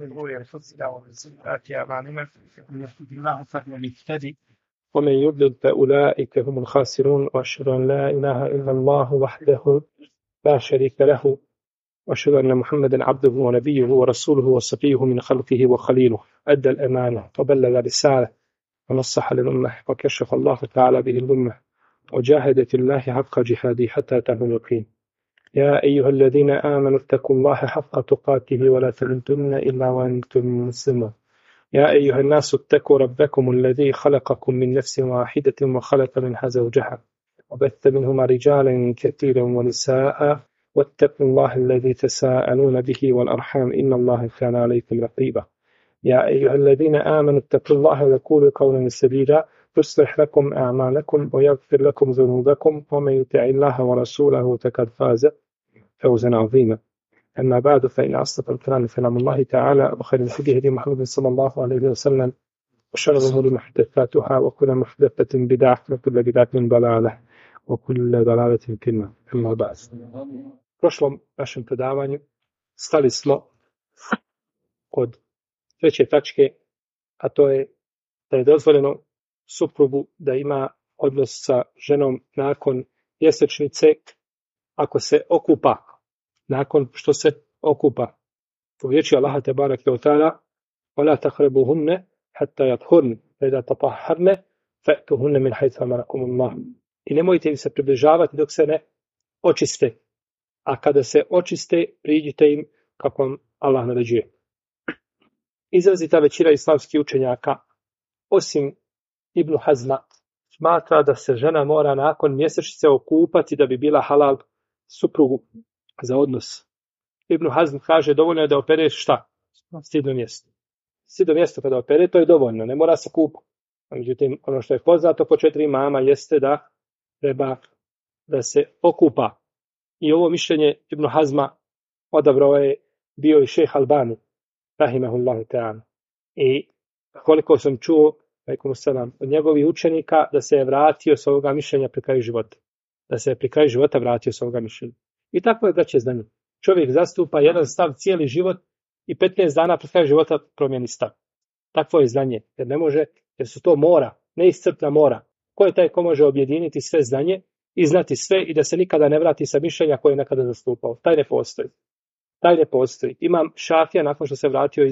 وشرور أنفسنا ومن سيئات أعمالنا من يهده الله فهو المهتدي ومن يضلل فأولئك هم الخاسرون وأشهد أن لا إله إلا الله وحده لا شريك له وأشهد أن محمدا عبده ونبيه ورسوله وصفيه من خلقه وخليله أدى الأمانة وبلغ الرسالة ونصح للأمة وكشف الله تعالى به الأمة وجاهد في الله حق جهاده حتى أتاه اليقين يا أيها الذين آمنوا اتقوا الله حق تقاته ولا تموتن إلا وأنتم مسلمون يا أيها الناس اتقوا ربكم الذي خلقكم من نفس واحدة وخلق منها زوجها وبث منهما رجالا كثيرا ونساء واتقوا الله الذي تساءلون به والأرحام إن الله كان عليكم رقيبا يا أيها الذين آمنوا اتقوا الله وقولوا قولا سديدا يصلح لكم أعمالكم ويغفر لكم ذنوبكم ومن يطع الله ورسوله فقد فاز فوزا عظيما أما بعد فإن أصدق الكلام كلام الله تعالى وخير الهدي هدي محمد صلى الله عليه وسلم وشر الأمور محدثاتها وكل محدثة بدعة وكل بدعة ضلالة وكل ضلالة في النار. أما بعد. U prošlom našem predavanju stali smo kod treće tačke, a to je da je dozvoljeno suprugu da ima odnos sa ženom nakon mjesečnice ako se okupa, nakon što se okupa. U riječi Allaha tebareke ve taala: "Wala taqrabuhunna hatta yathurna, fa idha tatahharna fa'tuhunna min haythu amarakum Allah." I nemojte im se približavati dok se ne očiste. A kada se očiste, priđite im kako vam Allah naređuje. Izrazita većina islamskih učenjaka, osim Ibn Hazma, smatra da se žena mora nakon mjesečnice okupati da bi bila halal suprugu za odnos. Ibn Hazm kaže dovoljno je da opereš šta? Stidno mjesto. Stidno mjesto kada opere, to je dovoljno, ne mora se kupati. Međutim, ono što je poznato po 4 imama jeste da treba da se okupa. I ovo mišljenje Ibn Hazma odabrao je bio i šejh Albani, rahimahullahu ta'ala. I koliko sam čuo, od njegovih učenika, da se je vratio s ovoga mišljenja pri kraju života. Da se je pri kraju života vratio s ovoga mišljenja. I tako je, braće, znanje. Čovjek zastupa jedan stav cijeli život i 15 dana pri kraju života promijeni stav. Takvo je znanje, jer ne može, jer su to mora, neiscrpna mora. Ko je taj ko može objediniti sve znanje i znati sve i da se nikada ne vrati sa mišljenja koje je nekada zastupao? Taj ne postoji. Taj ne postoji. Imam Šafija nakon što se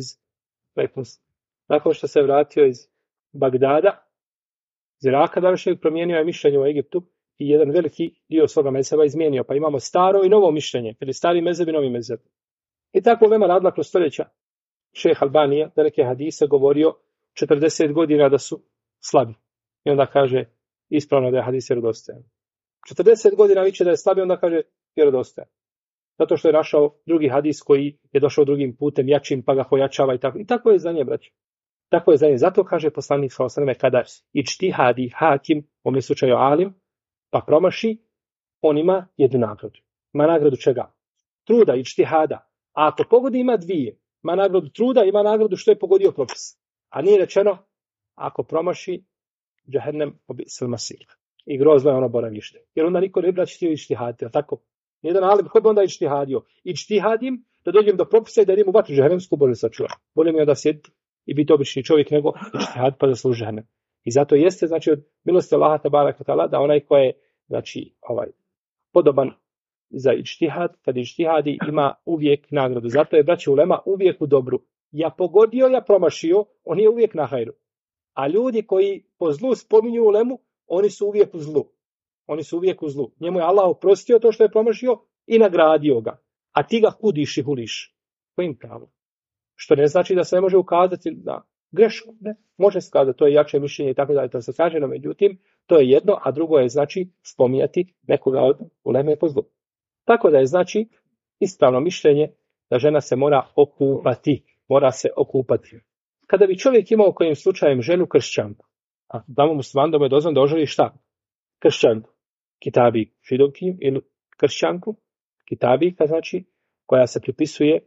vratio iz Bagdada, iz Iraka današnjeg, promijenio je mišljenje u Egiptu i jedan veliki dio svoga mezheba izmijenio. Pa imamo staro i novo mišljenje, ili stari mezheb i novi mezheb. I tako veoma radila kroz stoljeća. Šejh Albanija da neke hadise govorio 40 godina da su slabi. I onda kaže ispravno da je hadis vjerodostojan. 40 godina viče da je slabi, onda kaže vjerodostojan. Zato što je našao drugi hadis koji je došao drugim putem, jačim, pa ga pojačava i tako. I tako je za nje, braće. Tako je za nje. Zato kaže poslanik sallallahu alejhi ve sellem kada ičtihadi hakim, u ovom slučaju alim, pa promaši, on ima jednu nagradu. Ima nagradu čega? Truda, ičtihada. A ako pogodi, ima dvije. Ima nagradu truda, ima nagradu što je pogodio propis. A nije rečeno, ako promaši, džehennem obi'sal masir. I grozno je ono boravište. Jer onda niko ne braći htio ičtihaditi, ali tako? Nijedan alim, ko bi onda ičtihadio? Ičtihadim da dođem do propisa i da idem u vatru džehennemsku, bolje sačuva. Bolje mi je da sjediti i biti obični čovjek nego ičtihad pa zasluži džehennem. I zato jeste, znači, od milosti Allaha tebareke ve taala da onaj ko je, znači, podoban za ičtihad, kad ičtihadi ima uvijek nagradu. Zato je, braće, ulema uvijek u dobru. Ja pogodio, ja promašio, on je uvijek na hajru. A ljudi koji po zlu spominju ulemu, oni su uvijek u zlu. Oni su uvijek u zlu. Njemu je Allah oprostio to što je promašio i nagradio ga. A ti ga hudiš i huliš. Kojim pravom? Što ne znači da se ne može ukazati na grešku. Ne? Može se kazati, to je jače mišljenje i tako dalje. To se kaže, no međutim, to je jedno, a drugo je, znači, spominjati nekoga od uleme po zlu. Tako da je, znači, ispravno mišljenje da žena se mora okupati. Mora se okupati. Kada bi čovjek imao kojim slučajem ženu kršćanku, a damo musliman da mu je dozvoljeno da oželi šta? Kršćanku. Kitabi židovki ili kršćanku. Kitabika, znači, koja se pripisuje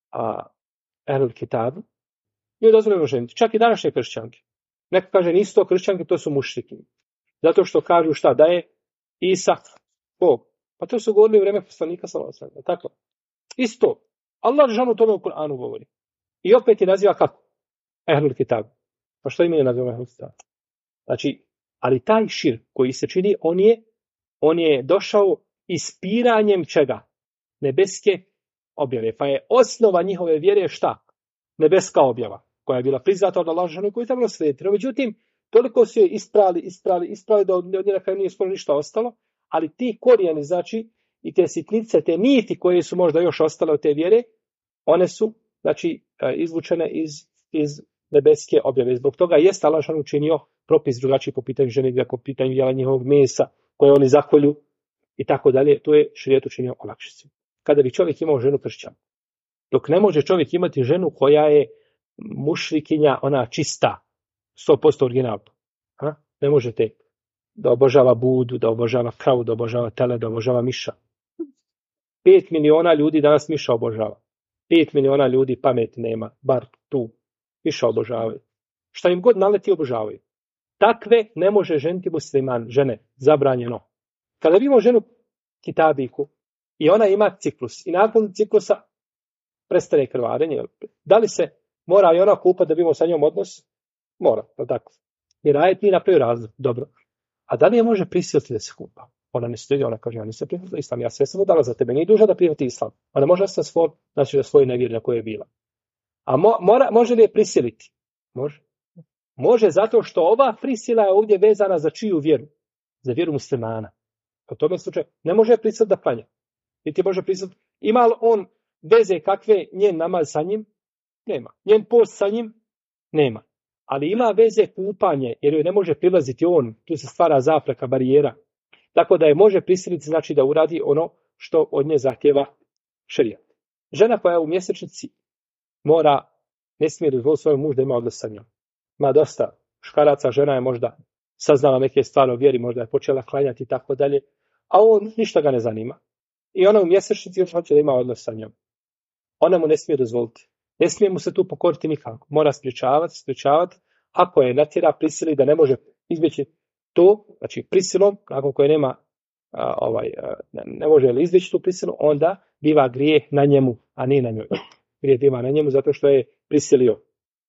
Ehlul Kitabu. Nije dozvoljeno ženiti. Čak i današnje kršćanke. Neko kaže nisu to kršćanke, to su mušriki. Zato što kažu šta? Da je Isa Bog. Pa to su govorili u vreme poslanika sallallahu alejhi ve sellem. Tako. Isto. Allah dželle tome u Kur'anu govori. I opet je naziva kako? Ehlul kitab. Pa što ime naziva Ehlul kitab? Znači, ali taj širk koji se čini, on je došao ispiranjem čega? Nebeske objave. Pa je osnova njihove vjere šta? Nebeska objava, koja je bila priznata od Allaha i koju je trebalo slijediti. No, međutim, toliko su je ispravili da od nje na kraju nije skoro ništa ostalo, ali ti korijeni, znači, i te sitnice, te niti koje su možda još ostale od te vjere, one su, znači, izvučene iz nebeske objave. Zbog toga jest Allah učinio propis drugačiji po pitanju žene, po pitanju jela njihovog mesa, koje oni zakolju i tako dalje. To je šerijet učinio olakšicu. Kada bi čovjek imao ženu kršćanu, dok ne može čovjek imati ženu koja je mušrikinja, ona čista, 100% original. Ne možete da obožava Budu, da obožava kravu, da obožava tele, da obožava miša. 5 miliona ljudi danas miša obožava. 5 miliona ljudi pameti nema, bar tu. Miša obožavaju. Šta im god naleti obožavaju. Takve ne može ženiti musliman, žene, zabranjeno. Kada bi imao ženu kitabiku i ona ima ciklus i nakon ciklusa prestane krvarenje, da li se mora i ona kupati da bi imao sa njom odnos? Mora, tako. Jer ajet nije napravio razlog, dobro. A da li je može prisiliti da se kupa? Ona ne stoji, ona kaže, ja nisam prihvatila islam, ja sve sam dala za tebe, nije duža da prihvati islam. Ona može sa svoj, znači da svoje nevjeri na koje je bila. A može li je prisiliti? Može. Može zato što ova prisila je ovdje vezana za čiju vjeru? Za vjeru muslimana. U tome slučaju ne može prisiliti da klanja. Niti može prisiliti. Ima li on veze kakve njen namaz sa njim? Nema. Njen post sa njim? Nema. Ali ima veze kupanje, jer joj ne može prilaziti on. Tu se stvara zapreka, barijera. Tako da je može prisiliti, znači da uradi ono što od nje zahtjeva šerijat. Žena koja je u mjesečnici ne smije dozvoliti svojom mužu da ima odnos sa njom. Ima dosta škaraca, žena je možda saznala neke stvari o vjeri, možda je počela klanjati i tako dalje, a on ništa ga ne zanima. I ona u mjesečnici još hoće da ima odnos sa njom. Ona mu ne smije dozvoliti. Ne smije mu se tu pokoriti nikako. Mora spriječavati. Ako je natjera, prisili da ne može izbjeći to, znači prisilom, nakon koje nema ne može li izbjeći tu prisilu, onda biva grijeh na njemu, a ne na njoj. Grijeh biva na njemu zato što je prisilio.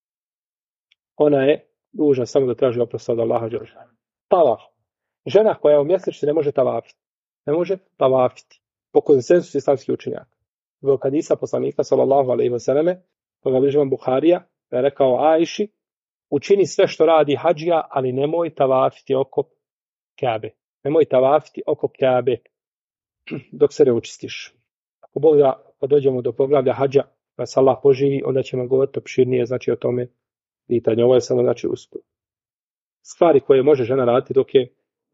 Ona je dužna samo da traži oprost od Allaha dželešanu. Tavaf. Žena koja je u mjesečnici ne može tavafiti. Ne može tavafiti. Po konsensusu islamskih učenjaka. Zbog hadisa poslanika sallallahu alejhi ve selleme, koga bliži vam Buharija, je rekao Ajši, učini sve što radi hadžija, ali nemoj tavafiti oko Kabe. Nemoj tavafiti oko Kabe dok se ne učistiš. Ako Bog da, kad dođemo do poglavlja hadža, da se Allah poživi, onda ćemo govoriti opširnije, znači o tome pitanje. Ovo je samo, znači, usput. Stvari koje može žena raditi dok je...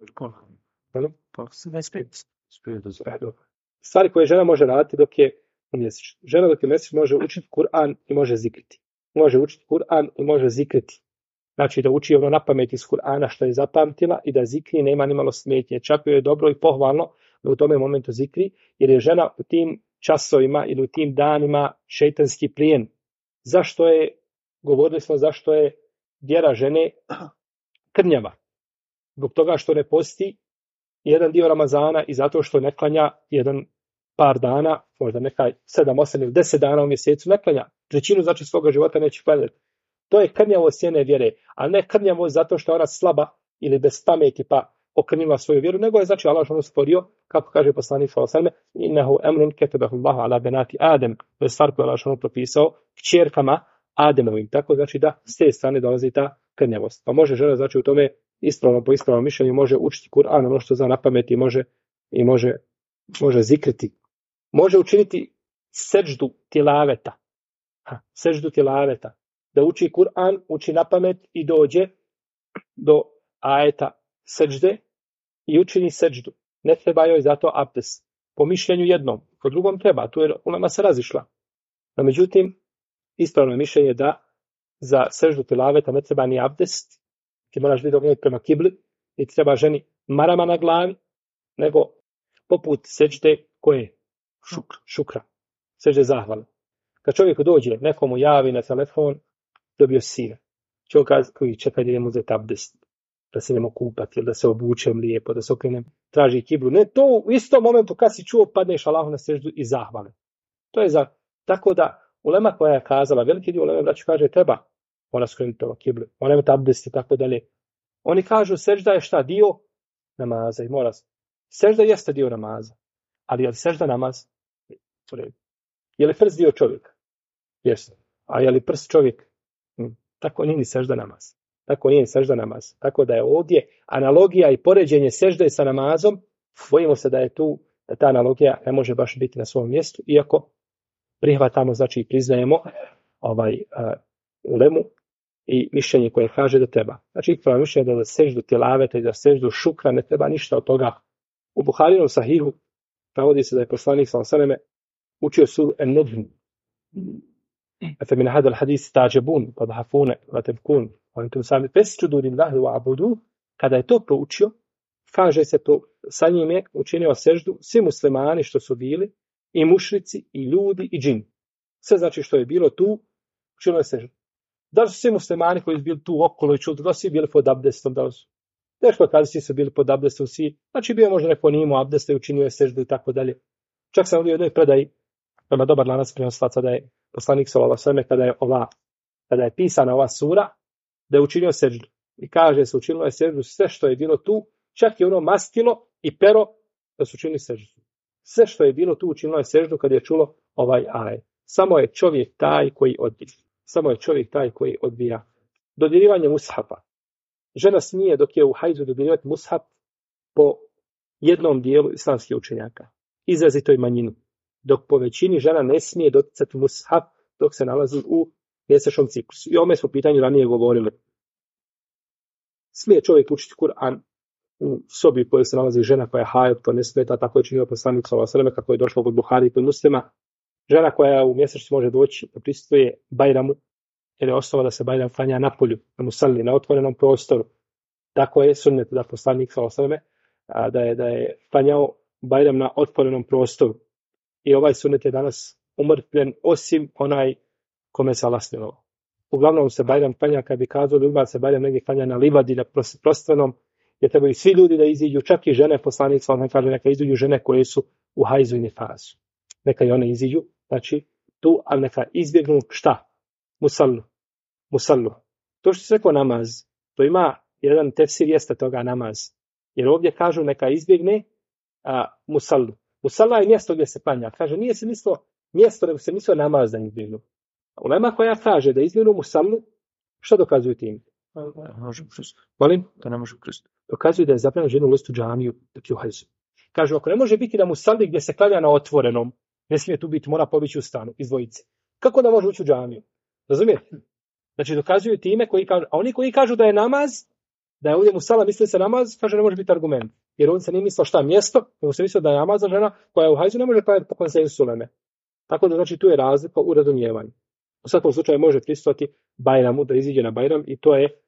Stvari koje žena može raditi dok je mjesečna. Žena dok je mjesečna može učiti Kur'an i može zikriti. Može učiti Kur'an i može zikriti. Znači da uči ono na pamet iz Kur'ana što je zapamtila i da zikri nema ni malo smetnje. Čak je dobro i pohvalno da u tome momentu zikri, jer je žena u tim časovima ili u tim danima šejtanski plijen. Govorili smo zašto je vjera žene krnjava. Zbog toga što ne posti jedan dio Ramazana i zato što ne klanja jedan par dana, možda neka 7, 8 ili 10 dana u mjesecu ne klanja. Trećinu znači svoga života neće klanjati. To je krnjavost njene vjere, a ne krnjavost zato što je ona slaba ili bez pameti pa okrnjila svoju vjeru, nego je znači Allah ono stvorio, kako kaže poslanik sallallahu alejhi ve sellem, innehu emrun katabahu Allahu ala benati Adem, to je stvar koju je Allah ono propisao kćerkama Ademovim, tako znači da s te strane dolazi ta krnjavost. Pa može žena znači u tome po ispravnom mišljenju može učiti Kur'an, ono što zna na pameti i može zikriti. Može učiniti seđdu tilaveta. Seđdu tilaveta. Da uči Kur'an, uči na pamet i dođe do ajeta seđde i učini seđdu. Ne treba joj zato abdest. Po mišljenju jednom, po drugom treba. Tu je ulema se razišla. No, međutim, ispravno je mišljenje da za seždu tilaveta ne treba ni abdest, ti moraš biti okrenut prema kibli, i treba ženi marama na glavi, nego poput sežde koje? Šukra. Sežde zahvala. Kad čovjeku dođe, nekomu javi na telefon, dobio sina. Čovjek koji čeka da idemo uzeti abdest, da se idemo kupati, da se obučem lijepo, da se okrenem, traži kiblu. Ne, to u istom momentu kad si čuo, padneš Allahu na seždu i zahvale. To je tako da Ulema koja je kazala, veliki dio ulema braću kaže treba ona skrenuti prema kibli, ona ima abdest i tako dalje. Oni kažu sežda je šta? Dio namaza i mora. Sežda jeste dio namaza, ali je li sežda namaz? Je li prst dio čovjeka? Jeste. A je li prst čovjek? Tako nije ni sežda namaz. Tako nije ni sežda namaz. Tako da je ovdje analogija i poređenje sežde sa namazom, bojimo se da je tu, da ta analogija ne može baš biti na svom mjestu, iako prihvatamo, znači priznajemo ulemu i mišljenje koje kaže da treba. Znači, prvo mišljenje da seždu tilaveta i da seždu šukra ne treba ništa od toga. U Buharinom sahihu navodi se da je poslanik sallallahu alejhi ve sellem učio suru an-Najm. فمن هذا الحديث تعجبون تضحكون وتبكون وانتم سامعون فاسجدوا لله واعبدوه. Kada je to proučio, kaže se to, sa njim je učinio seždu svi muslimani što su bili, i mušrici, i ljudi, i džini. Sve znači što je bilo tu, učinio je seždu. Da li su svi muslimani koji su bili tu okolo i čuli, da su svi bili pod abdestom, da li su? Teško kada svi su bili pod abdestom, svi, znači bio možda neko nije imao abdesta i učinio je seždu i tako dalje. Čak sam u jednoj predaji, prema dobar lanac prenosilaca, da je poslanik sallallahu alejhi ve sellem kada je pisana ova sura, da je učinio seždu. I kaže se učinilo je seždu sve što je bilo tu, čak i ono mastilo i pero da su učinili seždu. Sve što je bilo tu učinilo je seždu kad je čulo ovaj ajet. Samo je čovjek taj koji odbija. Samo je čovjek taj koji odbija. Dodjeljivanje mushafa. Žena smije dok je u hajzu dodjeljivati mushaf po jednom dijelu islamskih učenjaka. Izrazitoj manjini. Dok po većini žena ne smije doticati mushaf dok se nalazi u mjesečnom ciklusu. I o ome smo pitanju ranije govorili. Smije čovjek učiti Kur'an u sobi u kojoj se nalazi žena koja je hajat, to ne smeta, tako je činio poslanik sallallahu alejhi ve sellem kako je došlo od Buhari i kod Muslima. Žena koja u mjesečnici može doći da prisustvuje Bajramu, jer je osnova da se Bajram klanja na polju, na musalli, na otvorenom prostoru. Tako je sunnet da poslanik sallallahu alejhi ve sellem da je klanjao Bajram na otvorenom prostoru. I ovaj sunnet je danas umrtvljen, osim onaj kome se Allah smilovao. Uglavnom se Bajram klanja, kad bi kazao da se Bajram negdje klanja na livadi, na prostrenom, jer trebaju svi ljudi da iziđu, čak i žene, poslanik sallallahu alejhi ve sellem kaže neka iziđu žene koje su u hajzu i nifasu. Neka i one iziđu, znači tu, ali neka izbjegnu šta? Musallu. To što se rekao namaz, to ima jedan tefsir jeste toga namaz. Jer ovdje kažu neka izbjegne musallu. Musalla je mjesto gdje se klanja. Kaže, nije se mislilo mjesto, nego se mislio namaz da izbjegnu. Ulema koja kaže da izbjegnu musallu, šta dokazuju tim? Molim? Da ne može krstu. Dokazuju da je zabranjeno ženu ulaziti u džamiju dok je u hajzu. Kažu, ako ne može biti da musalli gdje se klanja na otvorenom, ne smije tu biti, mora pobići u stanu, iz dvojice. Kako da može ući u džamiju? Razumijete? Znači dokazuju time koji kažu, a oni koji kažu da je namaz, da je ovdje musala misli se namaz, kaže ne može biti argument. Jer on se nije mislio šta mjesto, nego se mislio da je namaz za žena koja je u hajzu ne može klanjati po konsensusu uleme. Tako da znači tu je razlika u razumijevanju. U svakom slučaju može prisustvovati Bajramu, da iziđe na Bajram i to je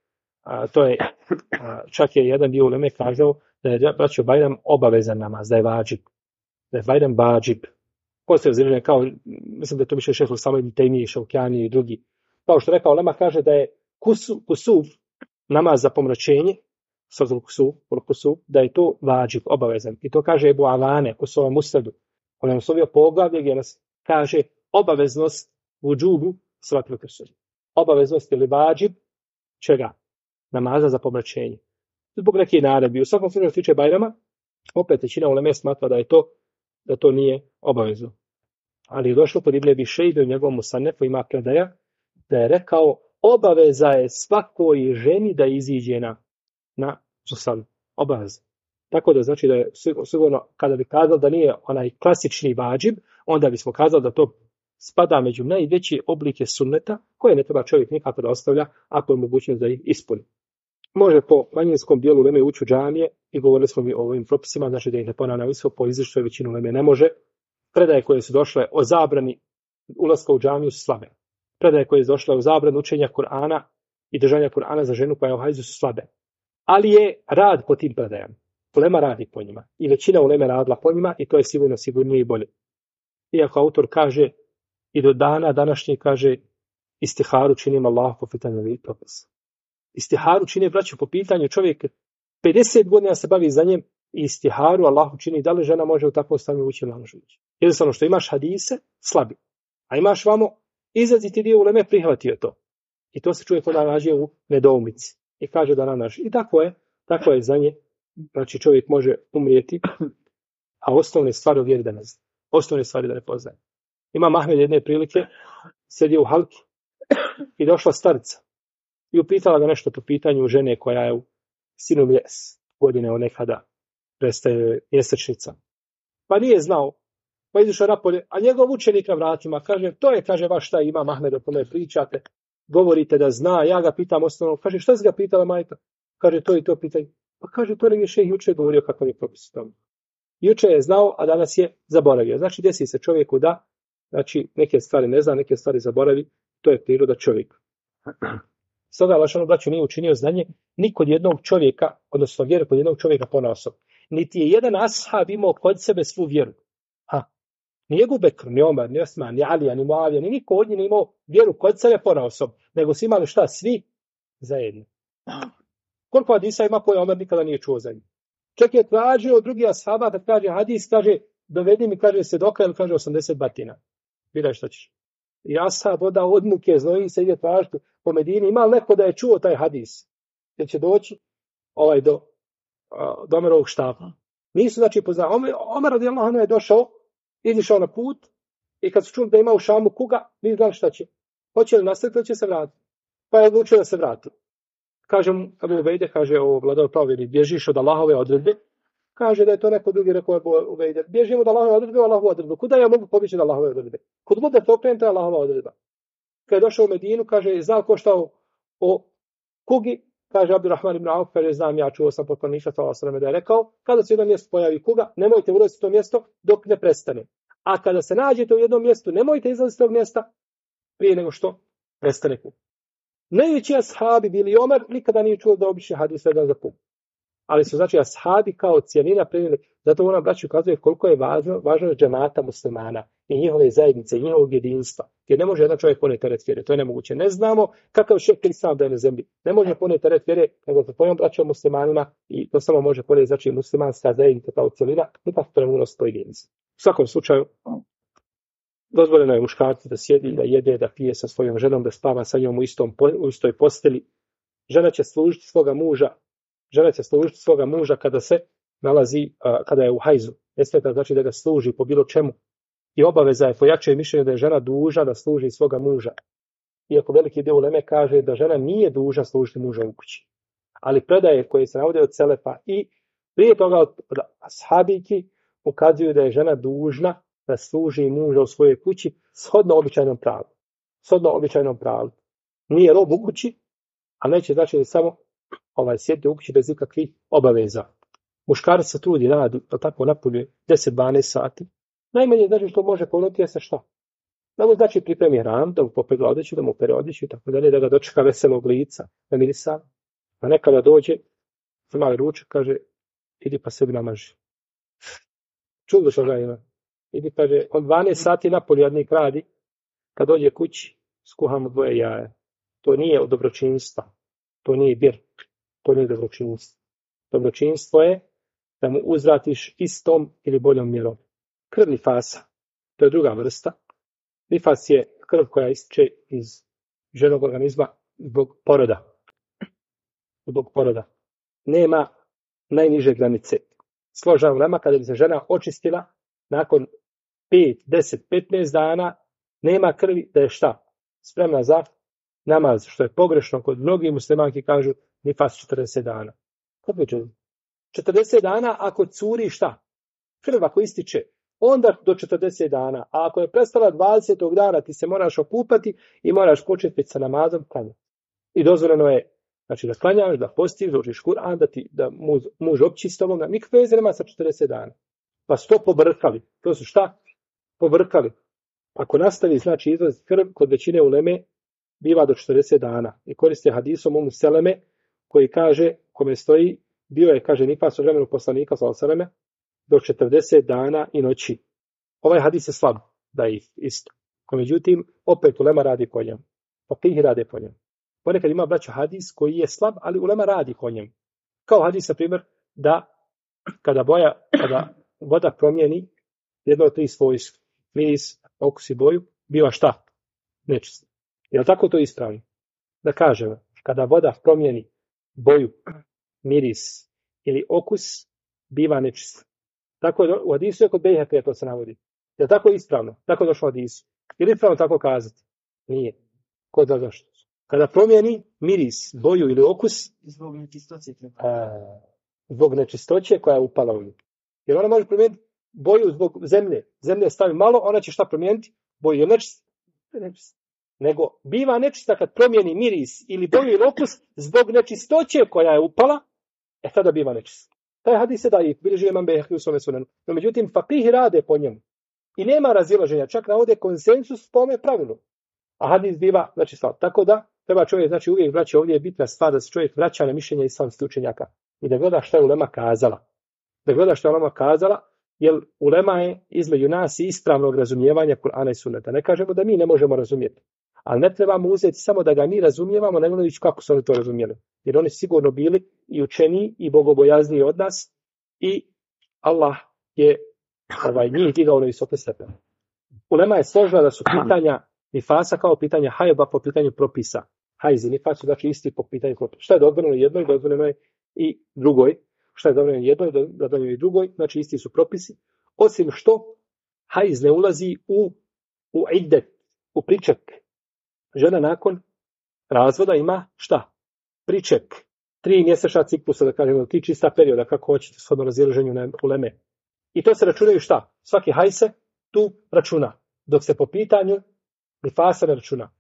čak je jedan dio uleme kazao da je braćo Bajram obavezan namaz, da je vađib. Da je Bajram vađib. Postoje zirine kao, mislim da je to više šehol samo ibn Tejmije, Šaukjani i drugi. Kao što rekao, ulema kaže da je kusuf, namaz za pomračenje, kusuf, da je to vađib, obavezan. I to kaže Ebu Avane, Kusova Musnadu. On je oslovio poglavlje gdje nas kaže obaveznost vudžubu svatil kusuf. Obaveznost ili vađib čega? Namaza za pomračenje. Zbog neke naredbi. U svakom slučaju tiče Bajrama, opet većina uleme smatra da to nije obavezno. Ali je došlo kod Ibn Abi Šejbe u njegovom Musanefu ima predaja da je rekao obaveza je svakoj ženi da iziđe na musallu. Obaveza. Tako da znači da je sigurno kada bi kazali da nije onaj klasični vađib, onda bismo kazali da to spada među najveće oblike sunneta koje ne treba čovjek nikako da ostavlja ako je mogućnost da ih ispuni. Može po manjinskom dijelu uleme ući u džamije i govorili smo mi o ovim propisima, znači da ih ne ponavljamo isto, po izričitoj većinu uleme ne može. Predaje koje su došle o zabrani ulaska u džamiju su slabe. Predaje koje su došle o zabrani učenja Kur'ana i držanja Kur'ana za ženu koja je u hajzu su slabe. Ali je rad po tim predajama. Ulema radi po njima. I većina uleme radila po njima i to je sigurnije i bolje. Iako autor kaže i do dana današnje kaže istiharu činim Allah po pitanju ovih propisa. Istiharu čini braću po pitanju čovjek 50 godina se bavi za njem i istiharu Allahu čini da li žena može u takvom stanju ući ili ne može ući. Jednostavno što imaš hadise slabi, a imaš vamo Izraziti dio uleme prihvatio to. I to se čovjek onda nađe u nedoumici. I kaže da naš. I tako je za nje. Znači čovjek može umrijeti, a osnovne stvari u vjeri da ne zna. Osnovne stvari da ne poznaje. Imam Ahmed jedne prilike, sjedio u halki i došla starica. I upitala ga nešto po pitanju žene koja je u sinu godine od nekada prestaje mjesečnica. Pa nije znao. Pa izišao napolje, a njegov učenik na vratima kaže, to je, kaže, vaš šta ima Ahmed, o kome pričate, govorite da zna, ja ga pitam osnovno, kaže, šta si ga pitala majka? Kaže, to i to pitanje. Pa kaže, to je šejh juče govorio kako je propis tamo. Juče je znao, a danas je zaboravio. Znači, desi se čovjeku da, znači, neke stvari ne zna, neke stvari zaboravi, to je priroda čovjeka. Stoga, vašano braću, nije učinio znanje ni kod jednog čovjeka, odnosno vjeru kod jednog čovjeka ponaosob. Niti je jedan ashab imao kod sebe svu vjeru. Ni Ebu Bekr, ni Omar, ni Osman, ni Alija, ni Muavija, ni niko od njih ne imao vjeru kod sebe ponaosob, nego su imali šta? Svi zajedno. Koliko hadisa ima koji Omer nikada nije čuo za njih? Čak je tražio od drugih ashaba da kaže hadis, kaže, dovedi mi, kaže, sedoka, ili kaže 80 batina. Biraj šta ćeš. I ashab odao od muke, znoji se ide tražiti po Medini, ima li neko da je čuo taj hadis? Jer će doći do Omerovog štapa. Nisu, znači, poznali. Omer radijallahu anhu je došao, izišao na put i kad su čuli da ima u Šamu kuga, nije znali šta će. Hoće li nastaviti ili će se vratiti? Pa je odlučio da se vrati. Kaže mu, Abu Ubejde, kaže, ovo vladar pravovjerni, bježiš od Allahove odredbe. Kaže da je to neko drugi, rekao Abu Ubejde, bježim od Allahove odredbe, Allahovu odredbu. Kuda ja mogu pobjeći od Allahove odredbe? Kud bude to okrenuta je Allahova odredba. Kad je došao u Medinu, kaže, znao ko šta o kugi, kaže Abdurrahman ibn Auf, kaže, znam, ja čuo sam poslanika sallallahu alejhi ve sellem da je rekao, kada se u jednom mjestu pojavi kuga, nemojte ulaziti u to mjesto dok ne prestane. A kada se nađete u jednom mjestu, nemojte izlaziti tog mjesta prije nego što prestane kuga. Najveći ashabi bili Omer, nikada nije čuo da obiše hadis vezan za kugu. Ali su, znači, ashabi kao cijelina prenijeli. Zato ona, braći, ukazuje koliko je važno džemata muslimana i njihove zajednice, i njihovog jedinstva. Jer ne može jedan čovjek poneti teret vjere. To je nemoguće. Ne znamo kakav šejh islam da je na zemlji. Ne može poneti teret vjere, nego se pojom braćom muslimanima i to samo može poneti, znači, muslimanska zajednica kao cijelina, nikako to ne može nositi pojedinci. U svakom slučaju, dozvoljeno je muškarcu da sjedi, da jede, da pije sa svojom ženom, da spava sa njom u istoj posteli. Žena će služiti svoga muža kada se nalazi, kada je u hajzu. Ne smeta znači da ga služi po bilo čemu. I obaveza je, po jačoj mišljenju, da je žena dužna da služi svoga muža. Iako veliki dio uleme kaže da žena nije dužna služiti muža u kući. Ali predaje koje se navode od Selefa i prije toga od ashabiki ukazuju da je žena dužna da služi muža u svojoj kući shodno običajnom pravu. Nije rob u kući, a neće znači da samo sjedi u kući bez ikakvih obaveza. Muškarac se trudi, radi, tako napolje 10-12 sati. Najmanje znači što može ponuditi je sa šta? Da mu znači pripremi hranu, da mu popegla odjeću, da mu opere odjeću i tako dalje, da ga dočeka veselog lica, da mirisa. A nekada dođe, mali ručak, kaže, idi pa sebi namaži. Čudo što ga ima. Idi, kaže, on 12 sati napolje jadnik radi, kad dođe kući, skuha mu 2 jaja. To nije od dobročinstva. To nije bir. To nije dobročinstvo. Dobročinstvo je da mu uzvratiš istom ili boljom mjerom. Krv nifasa, to je druga vrsta. Nifas je krv koja ističe iz ženog organizma zbog poroda. Nema najniže granice. Složena ulema, kada bi se žena očistila nakon 5, 10, 15 dana, nema krvi, da je šta? Spremna za namaz, što je pogrešno kod mnogih muslimanki kažu nifas 40 dana. Kod među 40 dana ako curi šta? Krv ako ističe, onda do 40 dana. A ako je prestala 20. dana, ti se moraš okupati i moraš početi sa namazom klanjati. I dozvoljeno je, znači, da klanjaš, da postiš, da učiš Kur'an, da muž opći s tobom, nikakve veze nema sa 40 dana. Pa su to pobrkali. To su šta? Pobrkali. Ako nastavi, znači, izlaziti krv, kod većine uleme, biva do 40 dana. I koriste hadisom Seleme, koji kaže, kome stoji, bio je, kaže, nifas u vremenu poslanika, sallallahu do 40 dana i noći. Ovaj hadis je slab, da je isto. Međutim, opet ulema radi po njemu. Fakih rade po njemu. Ponekad ima, braćo, hadis koji je slab, ali ulema radi po njemu. Kao hadis, na primjer, da kada voda promijeni jedno od 3 svojstva, miris, okus i boju, biva šta? nečista. Je li tako to ispravno? Da kažemo, kada voda promijeni boju, miris ili okus, biva nečista. Tako je u hadisu je kod Bejhekija to se navodi. Je li tako ispravno? Tako je došlo u hadisu. Je li ispravno tako kazati? Nije. Kod da zašto? Kada promijeni miris, boju ili okus, zbog nečistoće. Zbog nečistoće koja je upala u nju. Jer ona može promijeniti boju zbog zemlje. Zemlje stavi malo, ona će šta promijeniti? Boju je nečista. Nego biva nečista kad promijeni miris ili boju ili okus zbog nečistoće koja je upala, tada biva nečista. Taj hadis se daje, bilježi Imam Bejheki u svome sunenu. No međutim, fakihi rade po njemu. I nema razilaženja, čak navode konsensus po ome pravilu. A hadis biva, znači slab. Tako da, treba čovjek, znači uvijek vraća, ovdje je bitna stvar da se čovjek vraća na mišljenje islamskih učenjaka. I da gleda šta je ulema kazala. Da gleda šta je ulema kazala, jer ulema je između nas i ispravnog razumijevanja Kur'ana i Sunneta. Ne kažemo da mi ne možemo razumjeti. Ali ne trebamo uzeti samo da ga mi razumijevamo, ne gledajući kako su oni to razumijeli. Jer oni sigurno bili i učeniji i bogobojazniji od nas i Allah je njih digao na visoke stepene. Ulema je složila da su pitanja nifasa kao pitanja hajba po pitanju propisa. Hajz i nifas su znači isti po pitanju propisa. Šta je dozvoljeno jednoj, dozvoljeno je i drugoj. Šta je dozvoljeno jednoj, dozvoljeno i drugoj, znači isti su propisi. Osim što hajz ne ulazi u iddet, u priček. Žena nakon razvoda ima šta? Priček. 3 mjesečna ciklusa, da kažemo, 3 čista perioda, kako hoćete, shodno razilaženju uleme. I to se računaju šta? Svaki hajz se tu računa. Dok se po pitanju nifasa ne računa.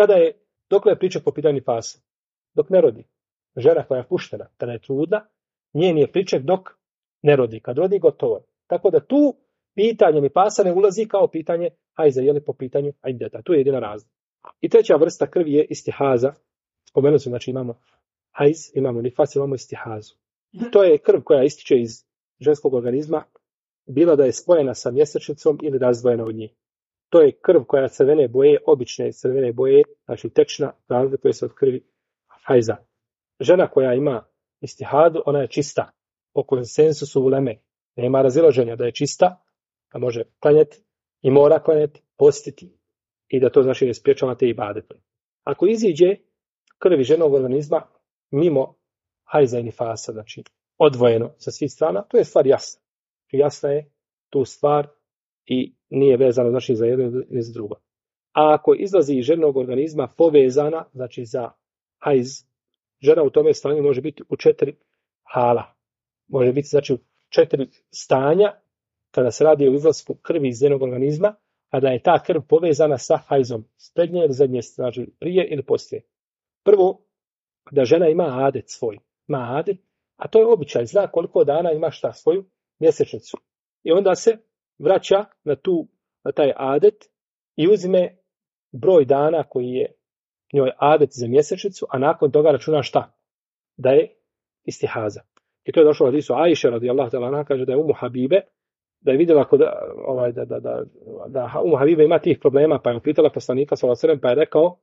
Dokle je priček po pitanju nifasa? Dok ne rodi. Žena koja je puštena, kada je trudna, njen je priček dok ne rodi. Kad rodi, gotovo. Tako da tu pitanje nifasa ne ulazi kao pitanje hajza, jeli po pitanju ajdeta. Tu je jedina razlika. I treća vrsta krvi je istihaza. Spomenuli smo, znači imamo hajz, imamo nifas, imamo istihazu. To je krv koja ističe iz ženskog organizma, bila da je spojena sa mjesečnicom ili razdvojena od njih. To je krv koja je crvene boje, obične crvene boje, znači tečna, razlikuje se od krvi hajza. Žena koja ima istihadu, ona je čista. Po konsensusu uleme. Nema razilaženja da je čista, a može klanjati i mora klanjati, postiti i da to znači ne spriječava te ibadete. Ako iziđe krvi ženog organizma mimo hajza i nifasa, znači odvojeno sa svih strana, to je stvar jasna. Jasna je tu stvar i nije vezana znači za jedno ili za drugo. A ako izlazi iz ženog organizma povezana, znači za hajz, žena u tome stanju može biti u 4 hala. Može biti znači u 4 stanja kada se radi o izlasku krvi iz ženog organizma, a da je ta krv povezana sa hajzom. S prednje ili zadnje, znači prije ili poslije. Prvo, da žena ima adet svoj. Ima adet, a to je običaj. Zna koliko dana ima šta svoju mjesečnicu. I onda se vraća na taj adet i uzme broj dana koji je njoj adet za mjesečnicu, a nakon toga računa šta? Da je istihaza. I to je došlo od hadisu Ajše radijallahu ta'ala anha, kaže da je Umu Habibe, da je vidjela da Umu Habibe ima tih problema, pa je upitala poslanika sallallahu alejhi ve sellem, pa je rekao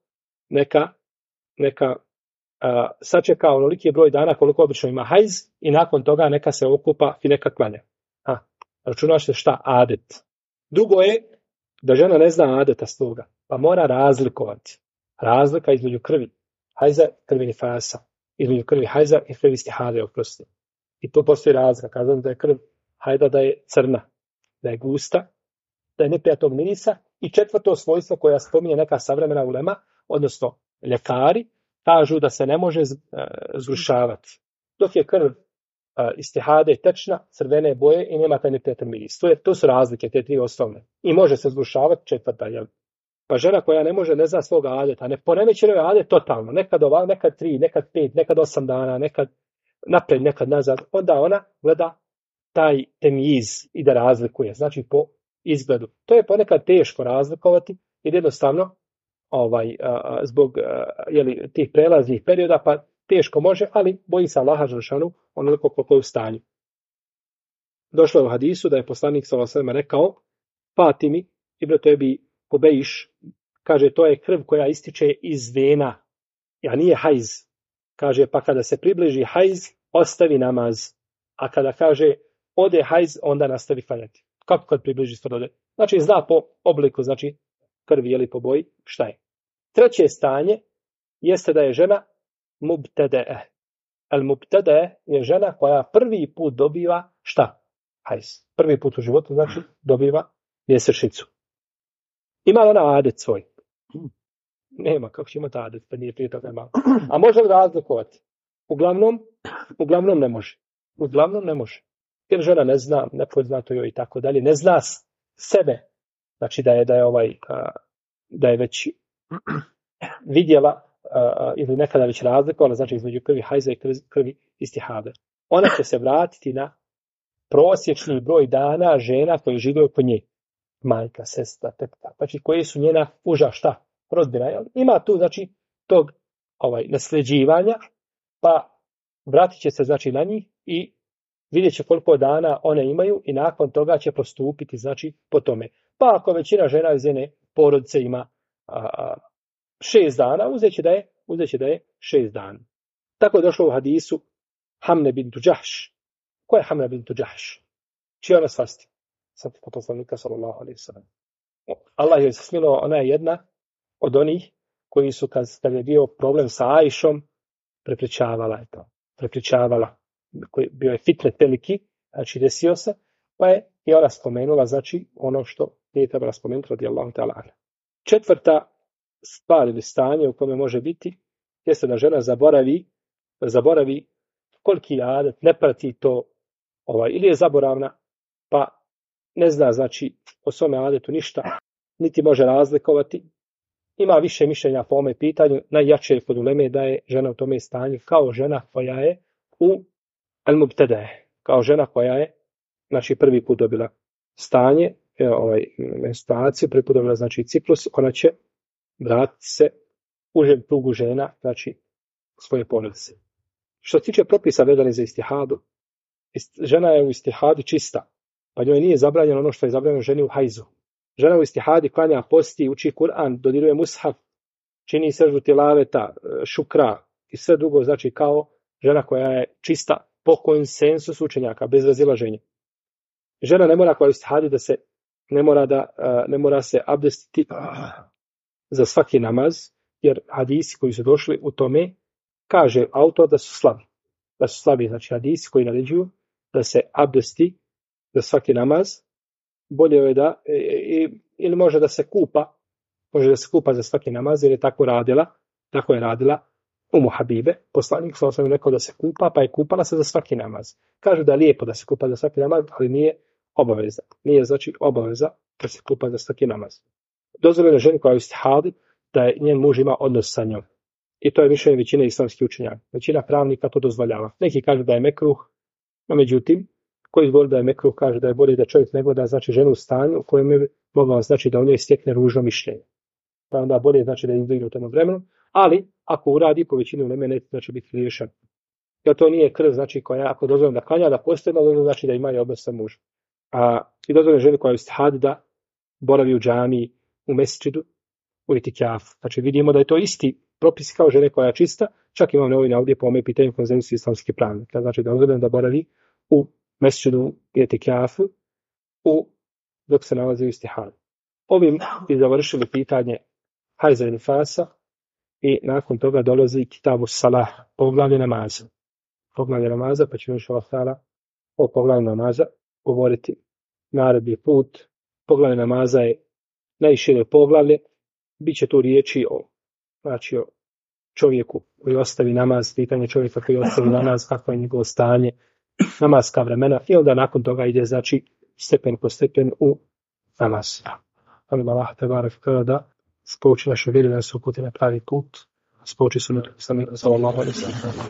neka sačeka onoliki broj dana koliko obično ima hajz i nakon toga neka se okupa i neka klanja. Računaš se šta? Adet. Drugo je da žena ne zna adeta svoga, pa mora razlikovati. Razlika između krvi hajza i krvi nifasa. Između krvi hajza i krvi istihade, oprosti. I tu postoji razlika. Kazam da je krv hajda da je crna, da je gusta, da je neprijatnog mirisa i četvrto svojstvo koja spominje neka savremena ulema, odnosno ljekari, kažu da se ne može zgrušavati. Dok je krv istihade tečna, crvene boje i nema taj neprijatan miris. To su razlike, te 3 osnovne. I može se zgrušavati četvrta, jel? Pa žena koja ne zna svoga adeta, ne poremećeno je adet totalno, nekad ovako, nekad 3, nekad 5, nekad 8 dana, nekad napred, nekad nazad, onda ona gleda taj temjiz i da razlikuje, znači po izgledu. To je ponekad teško razlikovati jer jednostavno zbog tih prelaznih perioda pa teško može, ali boji se Allaha dželešanu onoliko koliko je u stanju. Došlo je u hadisu da je poslanik sallallahu alejhi ve sellem rekao Fatimi ibn Tebi Kubejš, kaže to je krv koja ističe iz vena, a nije hajz. Kaže pa kada se približi hajz ostavi namaz, a kada kaže ode hajz onda nastavi klanjati. Kako kad približi stvar ode? Znači zna po obliku, znači krvi ili po boji, šta je. Treće stanje jeste da je žena mubtada'a. Al-mubtada'a je žena koja prvi put dobiva šta? Hajz. Prvi put u životu znači dobiva mjesečnicu. Ima li ona adet svoj? Nema, kako će imati adet, pa nije prije toga malo. A može li razlikovati? Uglavnom ne može. Uglavnom ne može. Jer žena ne zna, ne poznato joj i tako dalje, ne zna sebe. Znači da je već vidjela ili nekada već razlikovala, znači između krvi hajza i krvi istihade. Ona će se vratiti na prosječni broj dana žena koji žive oko nje. Majka, sestra, tetka. Znači koji su njena uža šta? Rodbina. Ima tu znači tog nasljeđivanja, pa vratit će se znači na njih i vidjet će koliko dana one imaju i nakon toga će postupiti znači po tome. Pa ako većina žena iz jedne porodice ima 6 dana, uzet će da je 6 dana. Tako je došlo u hadisu Hamne bintu Džahš. Ko je Hamne bintu Džahš? Čija ona svasti? Svasti poslanika sallallahu alejhi ve sellem. Allah joj se smilo, ona je jedna od onih koji su kad je bio problem sa Ajšom, prepričavala je to. Prepričavala. Bio je fitnet veliki, znači desio se, pa je i ona spomenula, znači ono što nije trebala spomenuti radijallahu ta'ala. Četvrta stvar ili stanje u kome može biti, jeste da žena zaboravi koliki adet, ne prati to, ili je zaboravna, pa ne zna, znači, o svome adetu ništa, niti može razlikovati. Ima više mišljenja po ovome pitanju, najjače je kod uleme da je žena u tome stanju kao žena koja je u al-mubtada'a, kao žena koja je, znači, prvi put dobila stanje, menstruaciju, prvi put dobila, znači, ciklus, ona će vratiti se užem krugu žena, znači, svoje porodice. Što se tiče propisa vezane za istihadu, žena je u istihadi čista, pa njoj nije zabranjeno ono što je zabranjeno ženi u hajzu. Žena u istihadi klanja, posti, uči Kur'an, dodiruje mushaf, čini seždu tilaveta, šukra i sve drugo, znači kao žena koja je čista po konsensusu učenjaka, bez razilaženja. Žena ne mora koja u istihadi ne mora se abdestiti za svaki namaz, jer hadisi koji su došli u tome, kaže autor da su slabi. Da su slabi, znači hadisi koji naređuju da se abdesti za svaki namaz, bolje je da, ili može da se kupa za svaki namaz, jer je tako je radila Umu Habibe, poslanik sam rekao da se kupa, pa je kupala se za svaki namaz. Kažu da je lijepo da se kupa za svaki namaz, ali nije obaveza. Nije znači obaveza da se kupa za svaki namaz. Dozvoljeno ženi koja je u istihadi da je njen muž ima odnos sa njom. I to je mišljenje većine islamskih učenjaka. Većina pravnika to dozvoljava. Neki kažu da je mekruh, no međutim, koji izgovor da je mekruh kaže da je bolje da čovjek ne gleda znači ženu u stanju u kojem je mogao znači da u njoj stekne ružno mišljenje. Pa onda bolje znači da je izbjegne u tom vremenu, ali ako uradi po većini uleme neće znači biti riješen. Jer to nije krv znači koja ako dozvoljeno da klanja, da postoji, znači da ima i odnos sa mužem. I dozvoljeno ženi koja je u istihadi da boravi u džamiji, u mesdžidu, u itikafu. Znači vidimo da je to isti propis kao žene koja je čista, čak imam novine ovdje po ome pitanju konsenzus islamskih pravnika. Znači dozvoljeno da boravi u mesdžidu i itikafu dok se nalazi u istihadi. Ovim bi završili pitanje hajza i nifasa i nakon toga dolazi kitabu salah, poglavlje namaza. Poglavlje namaza, pa ćemo inšallah ta'ala o poglavlju namaza govoriti naredni put. Poglavlje namaza je najšire poglavlje. Biće tu riječi o čovjeku koji ostavi namaz, pitanje čovjeka koji ostavi namaz, kako je njegovo stanje, namazska vremena i onda nakon toga ide znači stepen po stepen u namaz. Ali Allah te barek da spouči naše vjere da se uputi na pravi put, spouči sunnetu sallallahu alejhi ve sellem.